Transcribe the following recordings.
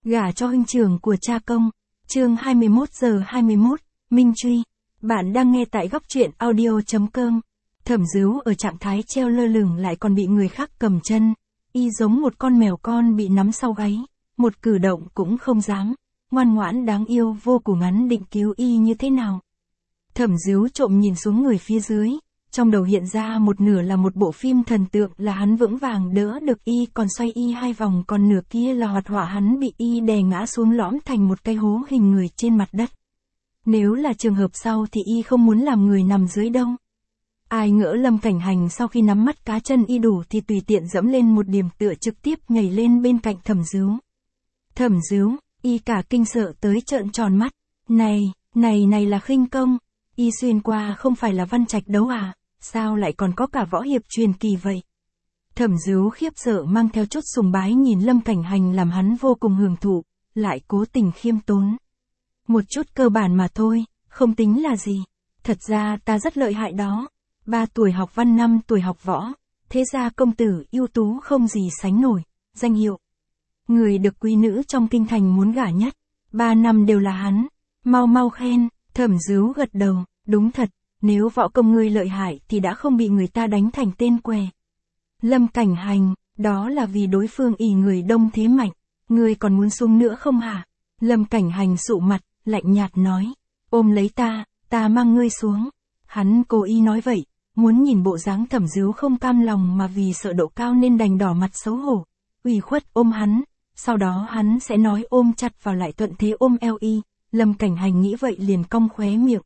Gả cho huynh trưởng của cha công. Chương 21:21, Minh Truy. Bạn đang nghe tại góc truyện audio.com. Thẩm Dứu ở trạng thái treo lơ lửng lại còn bị người khác cầm chân. Y giống một con mèo con bị nắm sau gáy, một cử động cũng không dám. Ngoan ngoãn đáng yêu vô cùng, ngắn định cứu y như thế nào. Thẩm Dứu trộm nhìn xuống người phía dưới, trong đầu hiện ra một nửa là một bộ phim thần tượng là hắn vững vàng đỡ được y còn xoay y 2 vòng, còn nửa kia là hoạt họa hắn bị y đè ngã xuống lõm thành một cái hố hình người trên mặt đất. Nếu là trường hợp sau thì y không muốn làm người nằm dưới đâu. Ai ngỡ Lâm Cảnh Hành sau khi nắm mắt cá chân y đủ thì tùy tiện dẫm lên một điểm tựa trực tiếp nhảy lên bên cạnh Thẩm Dứu. Thẩm Dứu, y cả kinh sợ tới trợn tròn mắt. Này là khinh công. Y xuyên qua không phải là văn trạch đấu à, sao lại còn có cả võ hiệp truyền kỳ vậy? Thẩm Dứu khiếp sợ mang theo chút sùng bái nhìn Lâm Cảnh Hành làm hắn vô cùng hưởng thụ, lại cố tình khiêm tốn. Một chút cơ bản mà thôi, không tính là gì. Thật ra ta rất lợi hại đó. 3 tuổi học văn, 5 tuổi học võ. Thế ra công tử ưu tú không gì sánh nổi. Danh hiệu. Người được quý nữ trong kinh thành muốn gả nhất. 3 năm đều là hắn. Mau khen. Thẩm Dứu gật đầu. Đúng thật, nếu võ công ngươi lợi hại thì đã không bị người ta đánh thành tên què. Lâm Cảnh Hành, đó là vì đối phương ỷ người đông thế mạnh. Ngươi còn muốn xuống nữa không hả? Lâm Cảnh Hành sụ mặt, lạnh nhạt nói. Ôm lấy ta mang ngươi xuống. Hắn cố ý nói vậy, muốn nhìn bộ dáng Thẩm Dứu không cam lòng mà vì sợ độ cao nên đành đỏ mặt xấu hổ. Ủy khuất ôm hắn, sau đó hắn sẽ nói ôm chặt vào lại thuận thế ôm eo y. Lâm Cảnh Hành nghĩ vậy liền cong khóe miệng,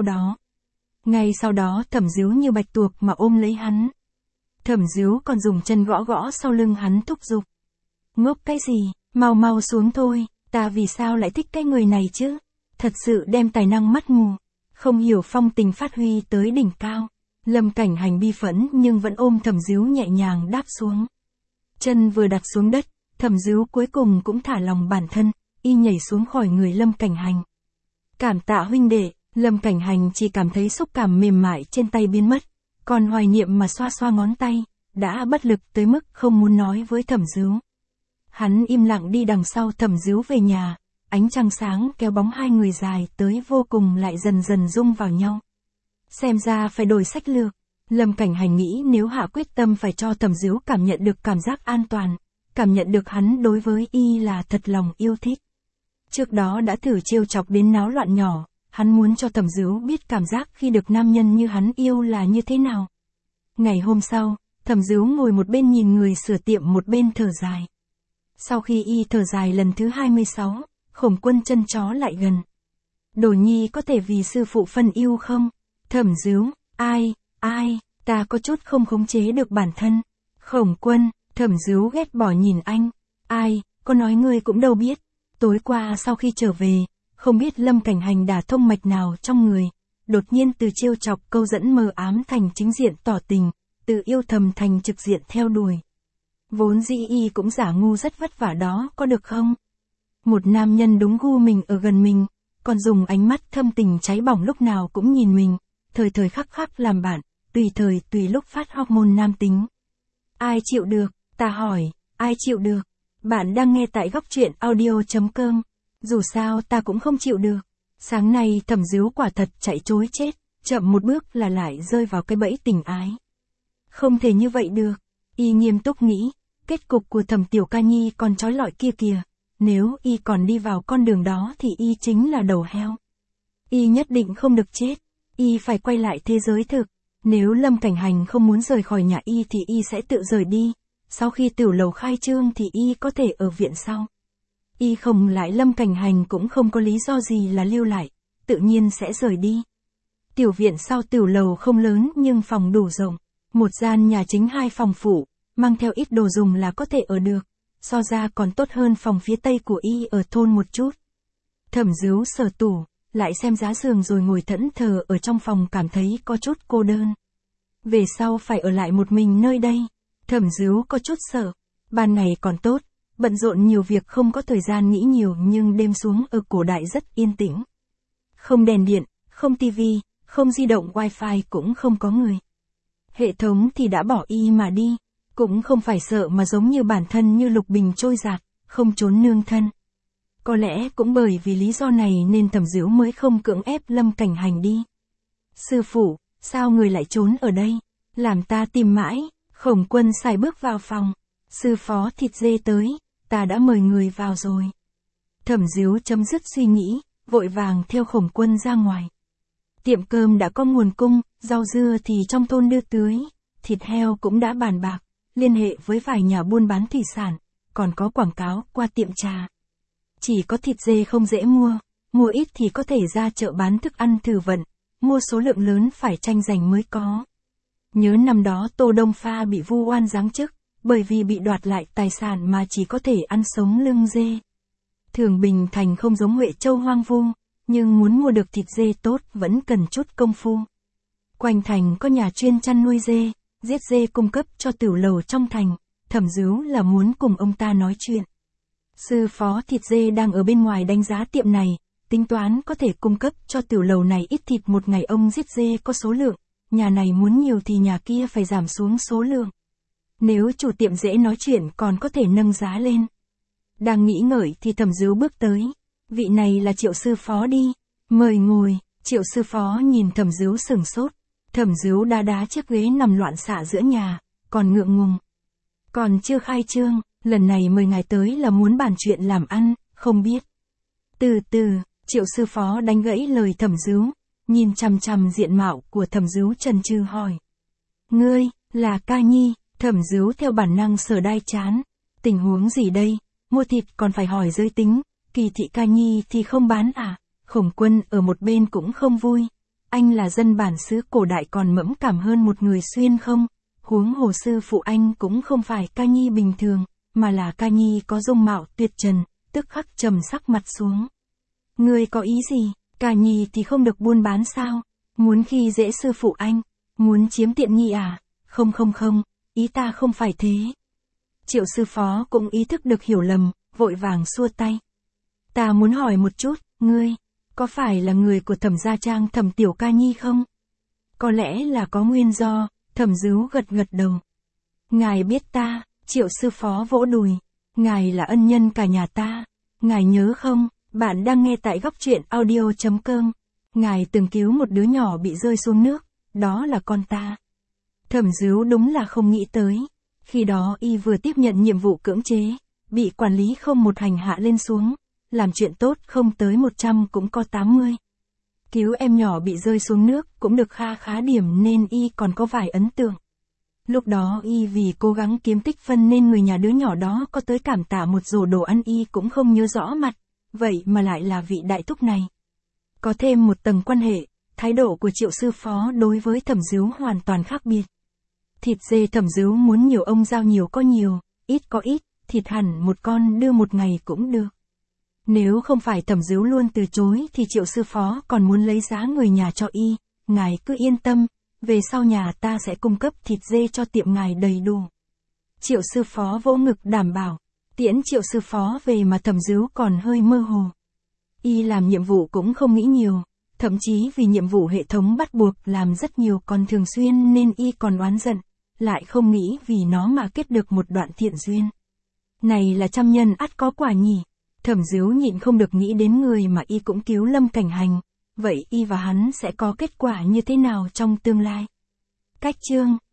ngay sau đó Thẩm Dứu như bạch tuộc mà ôm lấy hắn. Thẩm Dứu còn dùng chân gõ sau lưng hắn thúc giục. Ngốc cái gì, mau xuống thôi, ta vì sao lại thích cái người này chứ? Thật sự đem tài năng mắt mù, không hiểu phong tình phát huy tới đỉnh cao. Lâm Cảnh Hành bi phẫn nhưng vẫn ôm Thẩm Dứu nhẹ nhàng đáp xuống. Chân vừa đặt xuống đất, Thẩm Dứu cuối cùng cũng thả lòng bản thân, y nhảy xuống khỏi người Lâm Cảnh Hành. Cảm tạ huynh đệ. Lâm Cảnh Hành chỉ cảm thấy xúc cảm mềm mại trên tay biến mất, còn hoài niệm mà xoa ngón tay, đã bất lực tới mức không muốn nói với Thẩm Dứu. Hắn im lặng đi đằng sau Thẩm Dứu về nhà, ánh trăng sáng kéo bóng hai người dài tới vô cùng lại dần dần dung vào nhau. Xem ra phải đổi sách lược. Lâm Cảnh Hành nghĩ nếu hạ quyết tâm phải cho Thẩm Dứu cảm nhận được cảm giác an toàn, cảm nhận được hắn đối với y là thật lòng yêu thích. Trước đó đã thử trêu chọc đến náo loạn nhỏ. Hắn muốn cho Thẩm Dứu biết cảm giác khi được nam nhân như hắn yêu là như thế nào. Ngày hôm sau, Thẩm Dứu ngồi một bên nhìn người sửa tiệm một bên thở dài. Sau khi y thở dài lần thứ 26, Khổng Quân chân chó lại gần. Đồ nhi có thể vì sư phụ phân yêu không? Thẩm Dứu, ai, ta có chút không khống chế được bản thân. Khổng Quân, Thẩm Dứu ghét bỏ nhìn anh. Ai, có nói ngươi cũng đâu biết. Tối qua sau khi trở về, không biết Lâm Cảnh Hành đả thông mạch nào trong người, đột nhiên từ trêu chọc câu dẫn mờ ám thành chính diện tỏ tình, từ yêu thầm thành trực diện theo đuổi. Vốn dĩ y cũng giả ngu rất vất vả đó, có được không? Một nam nhân đúng gu mình ở gần mình, còn dùng ánh mắt thâm tình cháy bỏng lúc nào cũng nhìn mình, thời thời khắc khắc làm bạn, tùy thời tùy lúc phát hormone nam tính. Ai chịu được, ta hỏi, ai chịu được? Bạn đang nghe tại góc truyện audio.com. Dù sao ta cũng không chịu được. Sáng nay Thẩm Dứu quả thật chạy trối chết, chậm một bước là lại rơi vào cái bẫy tình ái. Không thể như vậy được. Y nghiêm túc nghĩ, kết cục của Thẩm Tiểu Ca Nhi còn trói lọi kia kìa. Nếu y còn đi vào con đường đó thì y chính là đầu heo. Y nhất định không được chết. Y phải quay lại thế giới thực. Nếu Lâm Cảnh Hành không muốn rời khỏi nhà y thì y sẽ tự rời đi. Sau khi tiểu lầu khai trương thì y có thể ở viện sau. Y không lại Lâm Cảnh Hành cũng không có lý do gì là lưu lại, tự nhiên sẽ rời đi. Tiểu viện sau tiểu lầu không lớn nhưng phòng đủ rộng, một gian nhà chính 2 phòng phụ, mang theo ít đồ dùng là có thể ở được, so ra còn tốt hơn phòng phía tây của y ở thôn một chút. Thẩm Dứu sờ tủ, lại xem giá giường rồi ngồi thẫn thờ ở trong phòng cảm thấy có chút cô đơn. Về sau phải ở lại một mình nơi đây, Thẩm Dứu có chút sợ, ban ngày còn tốt. Bận rộn nhiều việc không có thời gian nghĩ nhiều nhưng đêm xuống ở cổ đại rất yên tĩnh. Không đèn điện, không tivi, không di động wifi cũng không có người. Hệ thống thì đã bỏ y mà đi, cũng không phải sợ mà giống như bản thân như lục bình trôi giạt, không trốn nương thân. Có lẽ cũng bởi vì lý do này nên Thẩm Dứu mới không cưỡng ép Lâm Cảnh Hành đi. Sư phụ, sao người lại trốn ở đây? Làm ta tìm mãi. Khổng Quân sải bước vào phòng. Sư phó thịt dê tới, ta đã mời người vào rồi. Thẩm Dứu chấm dứt suy nghĩ, vội vàng theo Khổng Quân ra ngoài. Tiệm cơm đã có nguồn cung, rau dưa thì trong thôn đưa tưới, thịt heo cũng đã bàn bạc, liên hệ với vài nhà buôn bán thủy sản, còn có quảng cáo qua tiệm trà. Chỉ có thịt dê không dễ mua ít thì có thể ra chợ bán thức ăn thử vận, mua số lượng lớn phải tranh giành mới có. Nhớ năm đó Tô Đông Pha bị vu oan giáng chức, bởi vì bị đoạt lại tài sản mà chỉ có thể ăn sống lưng dê. Thường Bình Thành không giống Huệ Châu hoang vu, nhưng muốn mua được thịt dê tốt vẫn cần chút công phu. Quanh thành có nhà chuyên chăn nuôi dê, giết dê cung cấp cho tiểu lầu trong thành, Thẩm Dứu là muốn cùng ông ta nói chuyện. Sư phó thịt dê đang ở bên ngoài đánh giá tiệm này, tính toán có thể cung cấp cho tiểu lầu này ít thịt một ngày. Ông giết dê có số lượng, nhà này muốn nhiều thì nhà kia phải giảm xuống số lượng. Nếu chủ tiệm dễ nói chuyện còn có thể nâng giá lên. Đang nghĩ ngợi thì Thẩm Dứu bước tới. Vị này là Triệu sư phó đi, mời ngồi. Triệu sư phó nhìn Thẩm Dứu sửng sốt. Thẩm Dứu đá chiếc ghế nằm loạn xạ giữa nhà, còn ngượng ngùng. Còn chưa khai trương, lần này mời ngài tới là muốn bàn chuyện làm ăn, không biết. Từ từ, Triệu sư phó đánh gãy lời Thẩm Dứu, nhìn chằm chằm diện mạo của Thẩm Dứu chần chừ hỏi. Ngươi, là Ca Nhi? Thẩm Dứu theo bản năng sờ đai trán. Tình huống gì đây? Mua thịt còn phải hỏi giới tính, Kỳ thị Ca Nhi thì không bán à? Khổng Quân ở một bên cũng không vui. Anh là dân bản xứ cổ đại còn mẫn cảm hơn một người xuyên không? Huống hồ sư phụ anh cũng không phải Ca Nhi bình thường, mà là Ca Nhi có dung mạo tuyệt trần, tức khắc trầm sắc mặt xuống. Ngươi có ý gì? Ca Nhi thì không được buôn bán sao? Muốn khi dễ sư phụ anh? Muốn chiếm tiện nghi à? Không, ý ta không phải thế. Triệu sư phó cũng ý thức được hiểu lầm, vội vàng xua tay. Ta muốn hỏi một chút, ngươi, có phải là người của Thẩm gia trang Thẩm tiểu Ca Nhi không? Có lẽ là có nguyên do, Thẩm Dứu gật đầu. Ngài biết ta, Triệu sư phó vỗ đùi. Ngài là ân nhân cả nhà ta. Ngài nhớ không, bạn đang nghe tại góc truyện audio.com. Ngài từng cứu một đứa nhỏ bị rơi xuống nước, đó là con ta. Thẩm Dứu đúng là không nghĩ tới. Khi đó y vừa tiếp nhận nhiệm vụ cưỡng chế, bị quản lý không một hành hạ lên xuống, làm chuyện tốt không tới 100 cũng có 80. Cứu em nhỏ bị rơi xuống nước cũng được khá điểm nên y còn có vài ấn tượng. Lúc đó y vì cố gắng kiếm tích phân nên người nhà đứa nhỏ đó có tới cảm tạ một rổ đồ ăn y cũng không nhớ rõ mặt, vậy mà lại là vị đại thúc này. Có thêm một tầng quan hệ, thái độ của Triệu sư phó đối với Thẩm Dứu hoàn toàn khác biệt. Thịt dê Thẩm Dứu muốn nhiều ông giao nhiều có nhiều, ít có ít, thịt hẳn một con đưa một ngày cũng được. Nếu không phải Thẩm Dứu luôn từ chối thì Triệu sư phó còn muốn lấy giá người nhà cho y. Ngài cứ yên tâm, về sau nhà ta sẽ cung cấp thịt dê cho tiệm ngài đầy đủ. Triệu sư phó vỗ ngực đảm bảo. Tiễn Triệu sư phó về mà Thẩm Dứu còn hơi mơ hồ. Y làm nhiệm vụ cũng không nghĩ nhiều, thậm chí vì nhiệm vụ hệ thống bắt buộc làm rất nhiều còn thường xuyên nên y còn oán giận, lại không nghĩ vì nó mà kết được một đoạn thiện duyên. Này là trăm nhân ắt có quả nhỉ. Thẩm Dứu nhịn không được nghĩ đến người mà y cũng cứu Lâm Cảnh Hành, vậy y và hắn sẽ có kết quả như thế nào trong tương lai. Cách chương